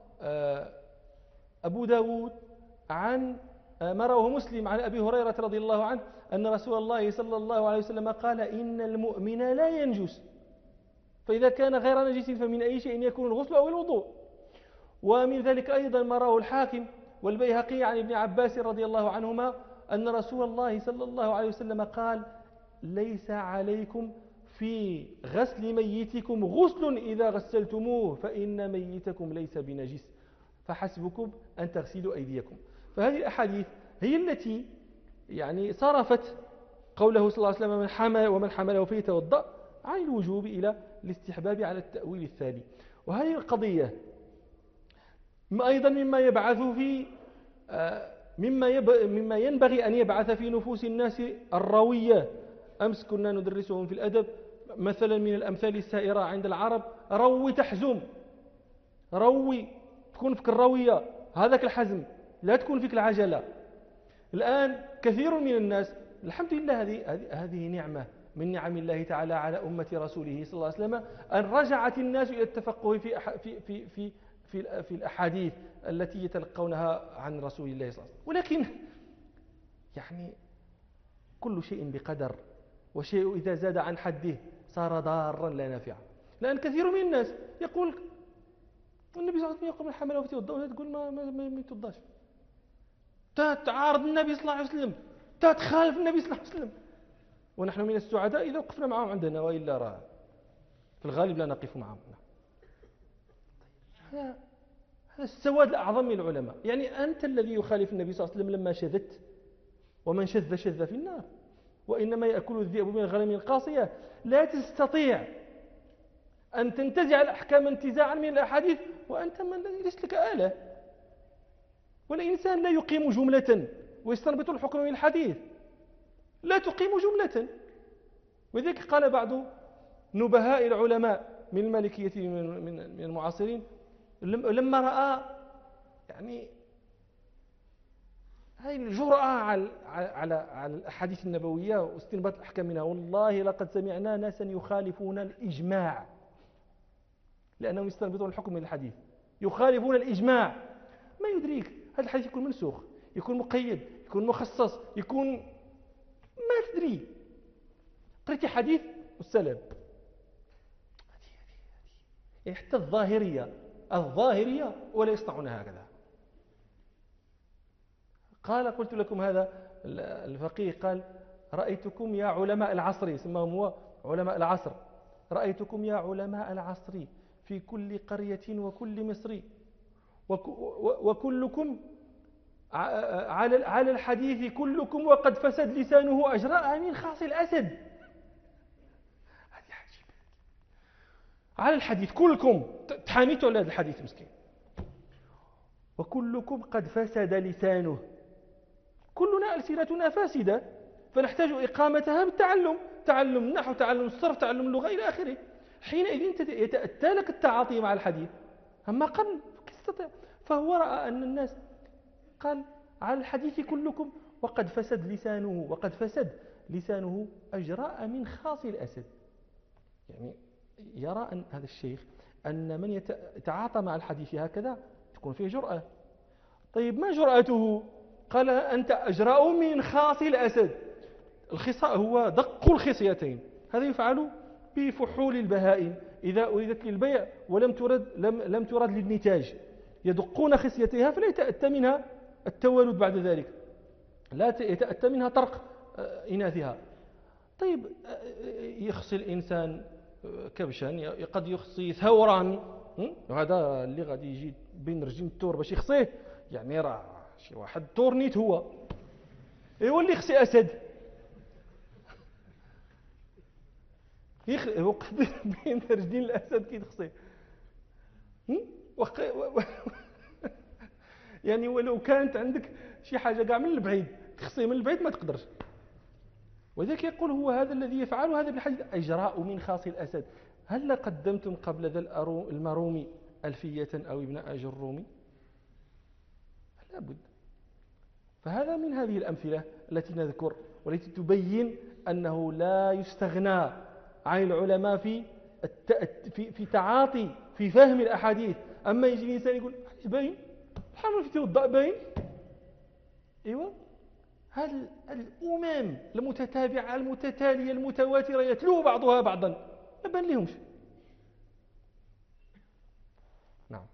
أبو داود عن ما رواه مسلم عن أبي هريرة رضي الله عنه أن رسول الله صلى الله عليه وسلم قال إن المؤمن لا ينجس، فإذا كان غير نجس فمن أي شيء يكون الغسل أو الوضوء. ومن ذلك أيضا ما رواه الحاكم والبيهقي عن ابن عباس رضي الله عنهما أن رسول الله صلى الله عليه وسلم قال ليس عليكم في غسل ميتكم غسل إذا غسلتموه فإن ميتكم ليس بنجس فحسبكم أن تغسلوا أيديكم. فهذه الأحاديث هي التي يعني صرفت قوله صلى الله عليه وسلم من حمل ومن حمله فيتوضأ عن الوجوب إلى الاستحباب على التأويل الثاني. وهذه القضية أيضا مما يبعث في مما ينبغي أن يبعث في نفوس الناس الروية. أمس كنا ندرسهم في الأدب مثلا من الأمثال السائرة عند العرب روي تحزم، روي تكون فيك الروية هذاك الحزم، لا تكون فيك العجلة. الآن كثير من الناس الحمد لله هذه نعمة من نعم الله تعالى على أمة رسوله صلى الله عليه وسلم أن رجعت الناس إلى التفقه في الأحاديث التي يتلقونها عن رسول الله صلى الله عليه وسلم. ولكن يعني كل شيء بقدر، وشيء إذا زاد عن حده صار ضارا لا نافعا. لأن كثير من الناس يقول النبي صلى الله عليه وسلم يقول من حمله فتوضأ، ولا تقول ما يتوضاش، تعارض النبي صلى الله عليه وسلم، تخالف النبي صلى الله عليه وسلم. ونحن من السعداء إذا وقفنا معهم عندنا، وإلا راه في الغالب لا نقف معهم. هذا السواد الأعظم من العلماء. يعني أنت الذي يخالف النبي صلى الله عليه وسلم لما شذت، ومن شذ في النار، وإنما يأكل الذئب من الغنم القاصية. لا تستطيع أن تنتزع الأحكام انتزاعا من الأحاديث وأنت من ليس لك آلة. والإنسان لا يقيم جملة ويستنبط الحكم من الحديث، لا تقيم جملة. وذلك قال بعض نبهاء العلماء من المالكية من المعاصرين لما رأى يعني هذه الجرأة على الأحاديث النبوية واستنباط الأحكام منها، والله لقد سمعنا ناسا يخالفون الإجماع لأنهم يستنبطون الحكم من الحديث، يخالفون الإجماع. ما يدريك هذا الحديث يكون منسوخ، يكون مقيد، يكون مخصص، يكون ما تدري. قريت حديث والسلام. يعني حتى الظاهرية ولا يصنعون هكذا. قلت لكم هذا الفقيه قال رأيتكم يا علماء العصر، يسمىهم هو علماء العصر، رأيتكم يا علماء العصر في كل قرية وكل مصر وكلكم على الحديث كلكم وقد فسد لسانه أجراء من خاص الأسد. هذه عجيبة. على الحديث كلكم تحاميتوا على هذا الحديث مسكين. وكلكم قد فسد لسانه. كلنا ألسنتنا فاسدة، فنحتاج إقامتها بالتعلم، تعلم النحو، تعلم الصرف، تعلم اللغة إلى آخره. حينئذ يتأتى لك التعاطي مع الحديث. أما قبل تستطيع. فهو رأى أن الناس قال على الحديث كلكم وقد فسد لسانه، وقد فسد لسانه أجراء من خاص الأسد. يعني يرى أن هذا الشيخ أن من يتعاطى مع الحديث هكذا تكون فيه جرأة. طيب ما جرأته؟ قال أنت أجرأ من خاص الأسد. الخصاء هو دق الخصيتين، هذا يفعل بفحول البهائم إذا أريدت للبيع ولم ترد للنتاج، يدقون خصيتها فلا يتأتى منها التولد بعد ذلك، لا يتأتى منها طرق إناثها. طيب يخصي الإنسان كبشا، قد يخصي ثورا، وهذا اللي غادي يجي بين رجلين التور باش يخصيه، يعني راه شي واحد تورنيت هو ايوا اللي يخصي أسد يوقف بين رجلين الأسد كي تخصيه. يعني ولو كانت عندك شي حاجة كاع من البعيد تخصيه من البعيد ما تقدرش. وذلك يقول هو هذا الذي يفعل هذا بالحديث أجراء من خاص الأسد. هل قدمتم قبل ذا المروم ألفية أو ابن أجرومي؟ لا بد. فهذا من هذه الأمثلة التي نذكر والتي تبين أنه لا يستغنى عن العلماء في تعاطي في فهم الأحاديث. أما يجي الإنسان يقول باين الحمل في توضأ باين، أيوة. هل الأمم المتتابعة المتتالية المتواترة يتلو بعضها بعضا ما بان لهمش. نعم.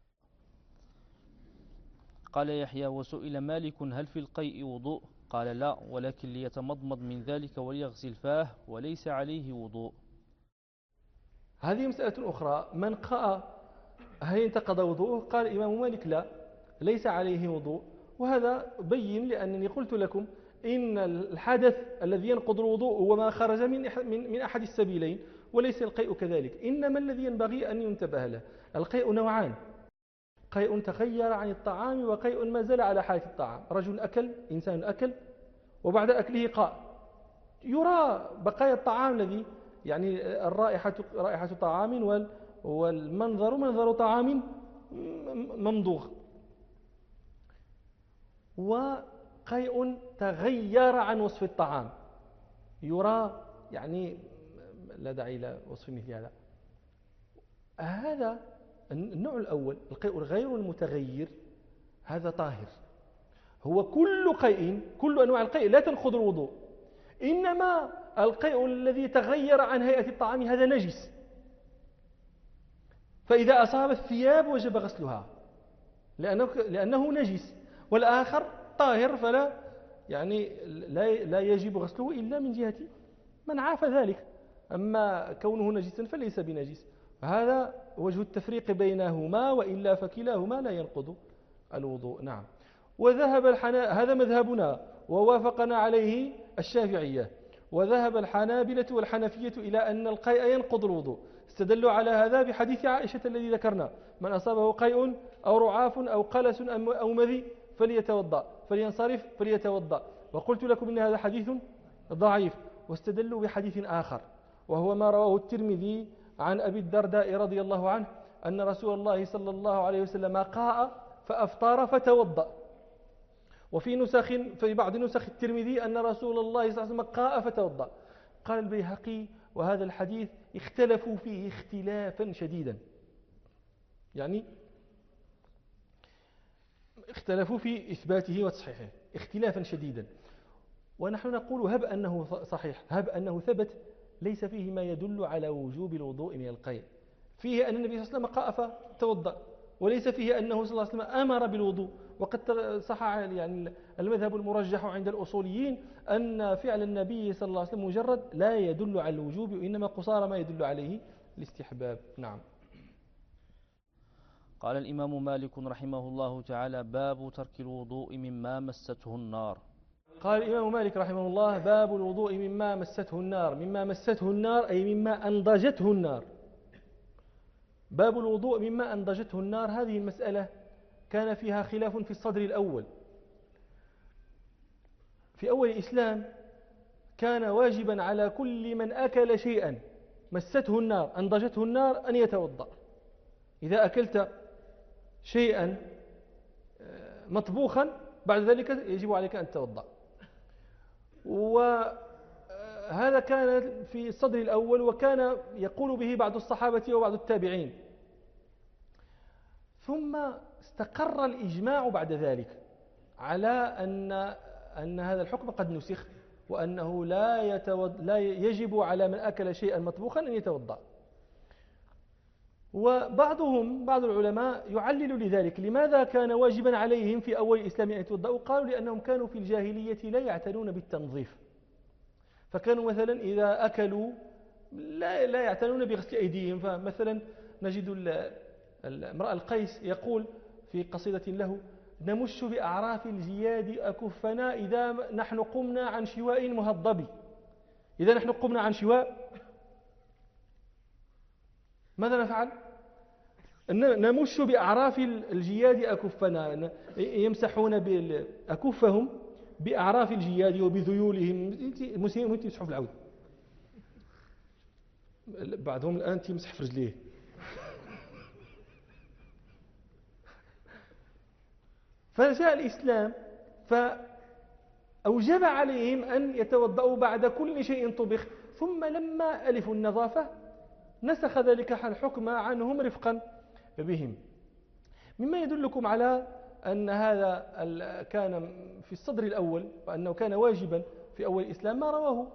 قال يحيى وسئل مالك هل في القيء وضوء؟ قال لا، ولكن ليتمضمض من ذلك وليغسل فاه وليس عليه وضوء. هذه مسألة أخرى. من قاء هل انتقض وضوءه؟ قال الإمام مالك لا، ليس عليه وضوء. وهذا بين لأنني قلت لكم إن الحدث الذي ينقض الوضوء هو ما خرج من أحد السبيلين، وليس القيء كذلك. إنما الذي ينبغي أن ينتبه له القيء نوعان: قيء تغير عن الطعام وقيء ما زال على حالة الطعام. رجل أكل، إنسان أكل وبعد أكله قاء، يرى بقايا الطعام الذي يعني الرائحة رائحة طعام والمنظر منظر طعام ممضوغ. وقيء تغير عن وصف الطعام، يرى يعني لا داعي إلى وصف مثل هذا. هذا النوع الأول القيء الغير المتغير، هذا طاهر. هو كل قيء، كل أنواع القيء لا تنقض الوضوء، إنما القيء الذي تغير عن هيئة الطعام هذا نجس، فإذا أصاب الثياب وجب غسلها لأنه نجس. والآخر طاهر فلا يعني لا يجب غسله إلا من جهة من عاف ذلك، أما كونه نجسا فليس بنجس. هذا وجه التفريق بينهما، وإلا فكلاهما لا ينقض الوضوء. نعم. وذهب هذا مذهبنا ووافقنا عليه الشافعية، وذهب الحنابلة والحنفية إلى أن القيء ينقض الوضوء. استدلوا على هذا بحديث عائشة الذي ذكرنا: من أصابه قيء أو رعاف أو قلس أو مذي فليتوضأ، فلينصرف فليتوضأ. وقلت لكم إن هذا حديث ضعيف. واستدلوا بحديث آخر وهو ما رواه الترمذي عن أبي الدرداء رضي الله عنه أن رسول الله صلى الله عليه وسلم قاء فأفطر فتوضأ. في بعض نسخ الترمذي أن رسول الله صلى الله عليه وسلم قاء فتوضأ. قال البيهقي: وهذا الحديث اختلفوا فيه اختلافا شديدا، يعني اختلفوا في إثباته وتصحيحه اختلافا شديدا. ونحن نقول هب أنه صحيح، هب أنه ثبت، ليس فيه ما يدل على وجوب الوضوء من القيء. فيه أن النبي صلى الله عليه وسلم قاء فتوضأ، وليس فيه أنه صلى الله عليه وسلم أمر بالوضوء. وقد صح يعني المذهب المرجح عند الأصوليين أن فعل النبي صلى الله عليه وسلم مجرد لا يدل على الوجوب، وإنما قصار ما يدل عليه الاستحباب. نعم. قال الإمام مالك رحمه الله تعالى: باب ترك الوضوء مما مسته النار. قال الإمام مالك رحمه الله: باب الوضوء مما مسته النار. مما مسته النار أي مما أنضجته النار. باب الوضوء مما أنضجته النار، هذه المسألة كان فيها خلاف في الصدر الأول. في أول الإسلام كان واجبا على كل من أكل شيئا مسته النار أنضجته النار أن يتوضأ. إذا أكلت شيئا مطبوخا بعد ذلك يجب عليك أن تتوضأ. وهذا كان في الصدر الأول، وكان يقول به بعض الصحابة وبعض التابعين. ثم استقر الإجماع بعد ذلك على أن هذا الحكم قد نسخ، وأنه لا يجب على من أكل شيئا مطبوخا أن يتوضأ. بعض العلماء يعلل لذلك لماذا كان واجبا عليهم في أول الإسلام أن يتوضأوا. قالوا لأنهم كانوا في الجاهلية لا يعتنون بالتنظيف، فكانوا مثلا إذا أكلوا لا يعتنون بغسل أيديهم. فمثلا نجد امرأ القيس يقول في قصيدة له: نمش بأعراف الجياد أكفنا إذا نحن قمنا عن شواء مهضب. إذا نحن قمنا عن شواء ماذا نفعل؟ نمش بأعراف الجياد أكفنا، يمسحون أكفهم بأعراف الجياد وبذيولهم. المسلمين يمسحوا في العود، بعضهم الآن يمسح في رجليه. فجاء الإسلام فأوجب عليهم أن يتوضأوا بعد كل شيء طبخ. ثم لما ألفوا النظافة نسخ ذلك الحكم عنهم رفقا بهم. مما يدلكم على أن هذا كان في الصدر الأول، وأنه كان واجبا في أول الإسلام، ما رواه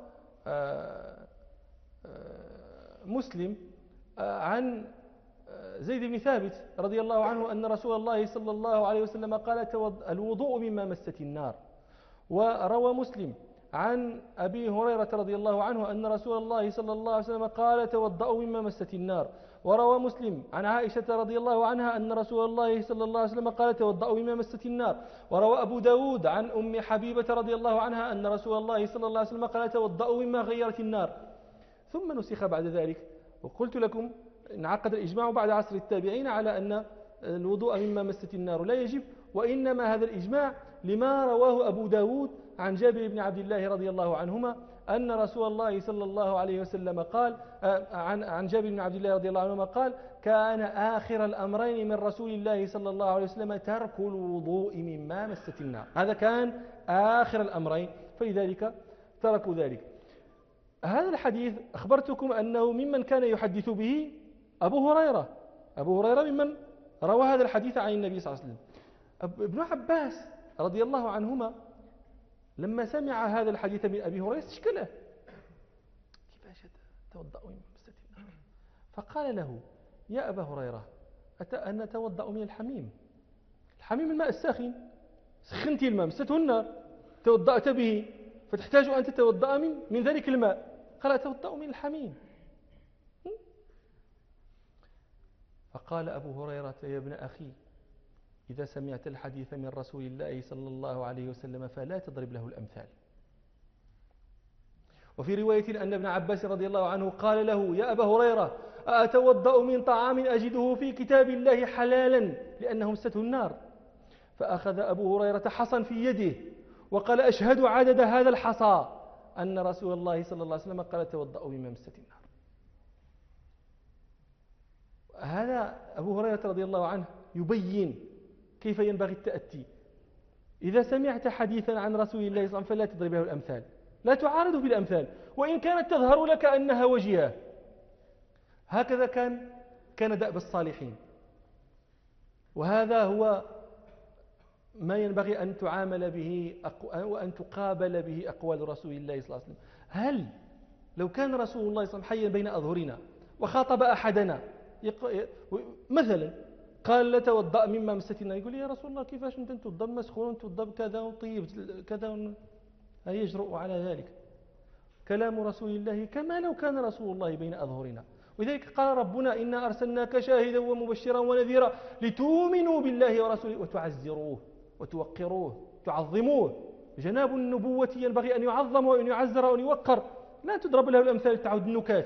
مسلم عن زيد بن ثابت رضي الله عنه أن رسول الله صلى الله عليه وسلم قال: الوضوء مما مست النار. وروى مسلم عن أبي هريرة رضي الله عنه أن رسول الله صلى الله عليه وسلم قال: توضأوا مما مست النار. وروى مسلم عن عائشة رضي الله عنها أن رسول الله صلى الله عليه وسلم قال: توضأوا مما مست النار. وروى أبو داود عن أم حبيبة رضي الله عنها أن رسول الله صلى الله عليه وسلم قال: توضأوا مما غيرت النار. ثم نسخ بعد ذلك. وقلت لكم انعقد الإجماع بعد عصر التابعين على أن الوضوء مما مست النار لا يجب، وإنما هذا الإجماع لما رواه أبو داود عن جابر بن عبد الله رضي الله عنهما أن رسول الله صلى الله عليه وسلم قال عن جابر بن عبد الله رضي الله عنهما قال: كان آخر الأمرين من رسول الله صلى الله عليه وسلم ترك الوضوء مما مست النار. هذا كان آخر الأمرين، فلذلك تركوا ذلك. هذا الحديث أخبرتكم أنه ممن كان يحدث به أبو هريرة ممن روى هذا الحديث عن النبي صلى الله عليه وسلم. ابن عباس رضي الله عنهما لما سمع هذا الحديث من أبي هريرة استشكله: كيفاش توضأ من مست النار؟ فقال له: يا أبا هريرة، أن نتوضأ من الحميم الماء الساخن، سخنت الماء مسته النار توضأت به، فتحتاج أن تتوضأ من ذلك الماء. قال: أتوضأ من الحميم. فقال أبو هريرة: يا ابن أخي، إذا سمعت الحديث من رسول الله صلى الله عليه وسلم فلا تضرب له الأمثال. وفي رواية أن ابن عباس رضي الله عنه قال له: يا أبا هريرة، أتوضأ من طعام أجده في كتاب الله حلالا لأنه مسته النار؟ فأخذ أبو هريرة حصا في يده وقال: أشهد عدد هذا الحصى أن رسول الله صلى الله عليه وسلم قال: توضأوا مما مست النار. هذا أبو هريرة رضي الله عنه يبين كيف ينبغي التأتي. إذا سمعت حديثا عن رسول الله صلى الله عليه وسلم فلا تضرب له الأمثال، لا تعارض بالأمثال وإن كانت تظهر لك أنها وجيهة. هكذا كان دأب الصالحين، وهذا هو ما ينبغي أن تعامل به وأن تقابل به أقوال رسول الله صلى الله عليه وسلم. هل لو كان رسول الله صلى الله عليه وسلم حيا بين أظهرنا وخاطب أحدنا مثلا قال: لا توضأ مما مست النار، يقول: يا رسول الله، كيفاش انت توضأ مسخون، توضأ كذا وطيب كذا؟ يجرؤ على ذلك؟ كلام رسول الله كما لو كان رسول الله بين أظهرنا. ولذلك قال ربنا: إنا أرسلناك شاهدا ومبشرا ونذيرا لتؤمنوا بالله ورسوله وتعزروه وتوقروه تعظموه. جناب النبوة ينبغي أن يعظم وأن يعزر وأن يوقر، لا تضرب له الأمثال تعود النكات.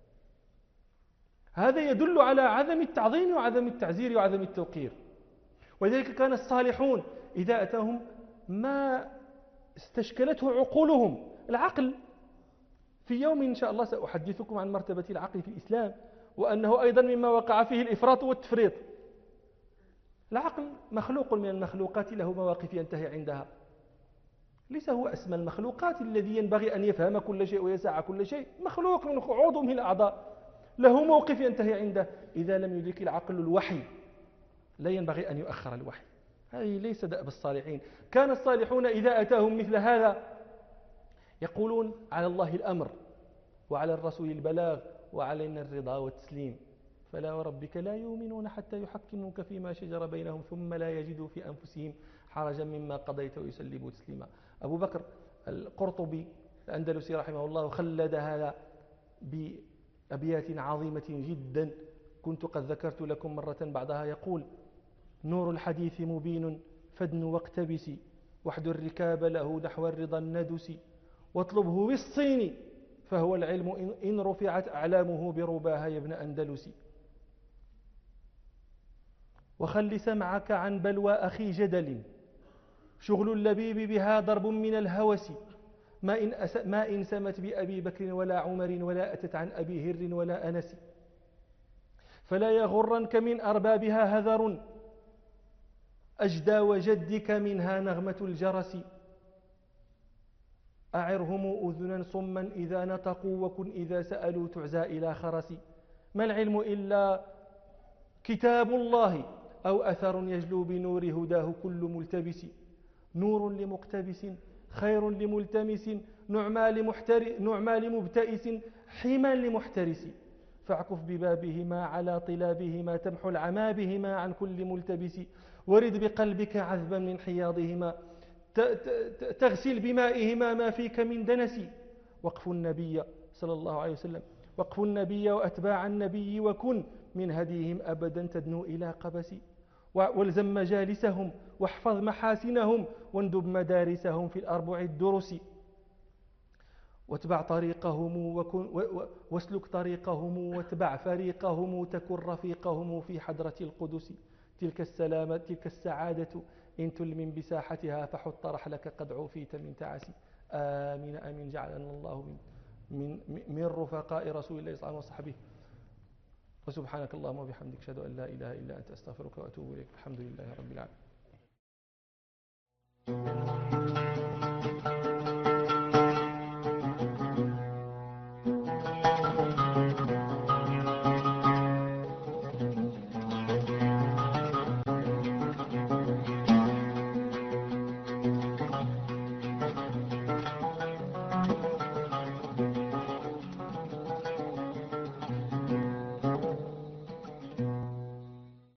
هذا يدل على عدم التعظيم وعدم التعزير وعدم التوقير. ولذلك كان الصالحون إذا أتاهم ما استشكلته عقولهم، العقل في يوم إن شاء الله سأحدثكم عن مرتبة العقل في الإسلام، وأنه أيضا مما وقع فيه الإفراط والتفريط. العقل مخلوق من المخلوقات له مواقف ينتهي عندها، ليس هو أسمى المخلوقات الذي ينبغي أن يفهم كل شيء ويسعى كل شيء، مخلوق من عضو من الأعضاء له موقف ينتهي عنده. إذا لم يدرك العقل الوحي لا ينبغي أن يؤخر الوحي. هذه ليس دأب الصالحين. كان الصالحون إذا أتاهم مثل هذا يقولون على الله الأمر وعلى الرسول البلاغ وعلينا الرضا والتسليم، فلا وربك لا يؤمنون حتى يحكموك فيما شجر بينهم ثم لا يجدوا في أنفسهم حرجا مما قضيت ويسلموا تسليما. أبو بكر القرطبي الأندلسي رحمه الله خلد هذا بأبيات عظيمة جدا، كنت قد ذكرت لكم مرة بعضها. يقول: نور الحديث مبين فادن واقتبسي، واحد الركاب له نحو الرضا الندس، واطلبه بالصين فهو العلم إن رفعت أعلامه برباها يا ابن أندلس، وخل سمعك عن بلوى أخي جدل، شغل اللبيب بها ضرب من الهوس، ما إن سمت بأبي بكر ولا عمر ولا أتت عن أبي هر ولا أنس، فلا يغرنك من أربابها هذر، أجدى وجدك منها نغمة الجرس، أعرهم أذنا صما إذا نطقوا، وكن إذا سألوا تعزى إلى خرس، ما العلم إلا كتاب الله أو أثر يجلو بنور هداه كل ملتبس، نور لمقتبس خير لملتمس، نعمى لمبتئس حما لمحترس، فاعكف ببابهما على طلابهما تمحو العمى بهما عن كل ملتبس، ورد بقلبك عذبا من حياضهما تغسل بمائهما ما فيك من دنس، وقف النبي صلى الله عليه وسلم، وقف النبي وأتباع النبي، وكن من هديهم أبدا تدنو إلى قبس، والزم مجالسهم واحفظ محاسنهم، واندب مدارسهم في الأربع الدرس، واتبع طريقهم واسلك طريقهم، واتبع فريقهم تكن رفيقهم في حضرة القدس، تلك السعادة إن تلمن بساحتها، فحط رحلك قد عوفيت من تعسي. آمين آمين، جعلنا الله من رفقاء رسول الله صلى الله عليه وسلم وصحبه. وسبحانك اللهم وبحمدك أشهد أن لا إله إلا أنت أستغفرك وأتوب إليك. الحمد لله رب العالمين.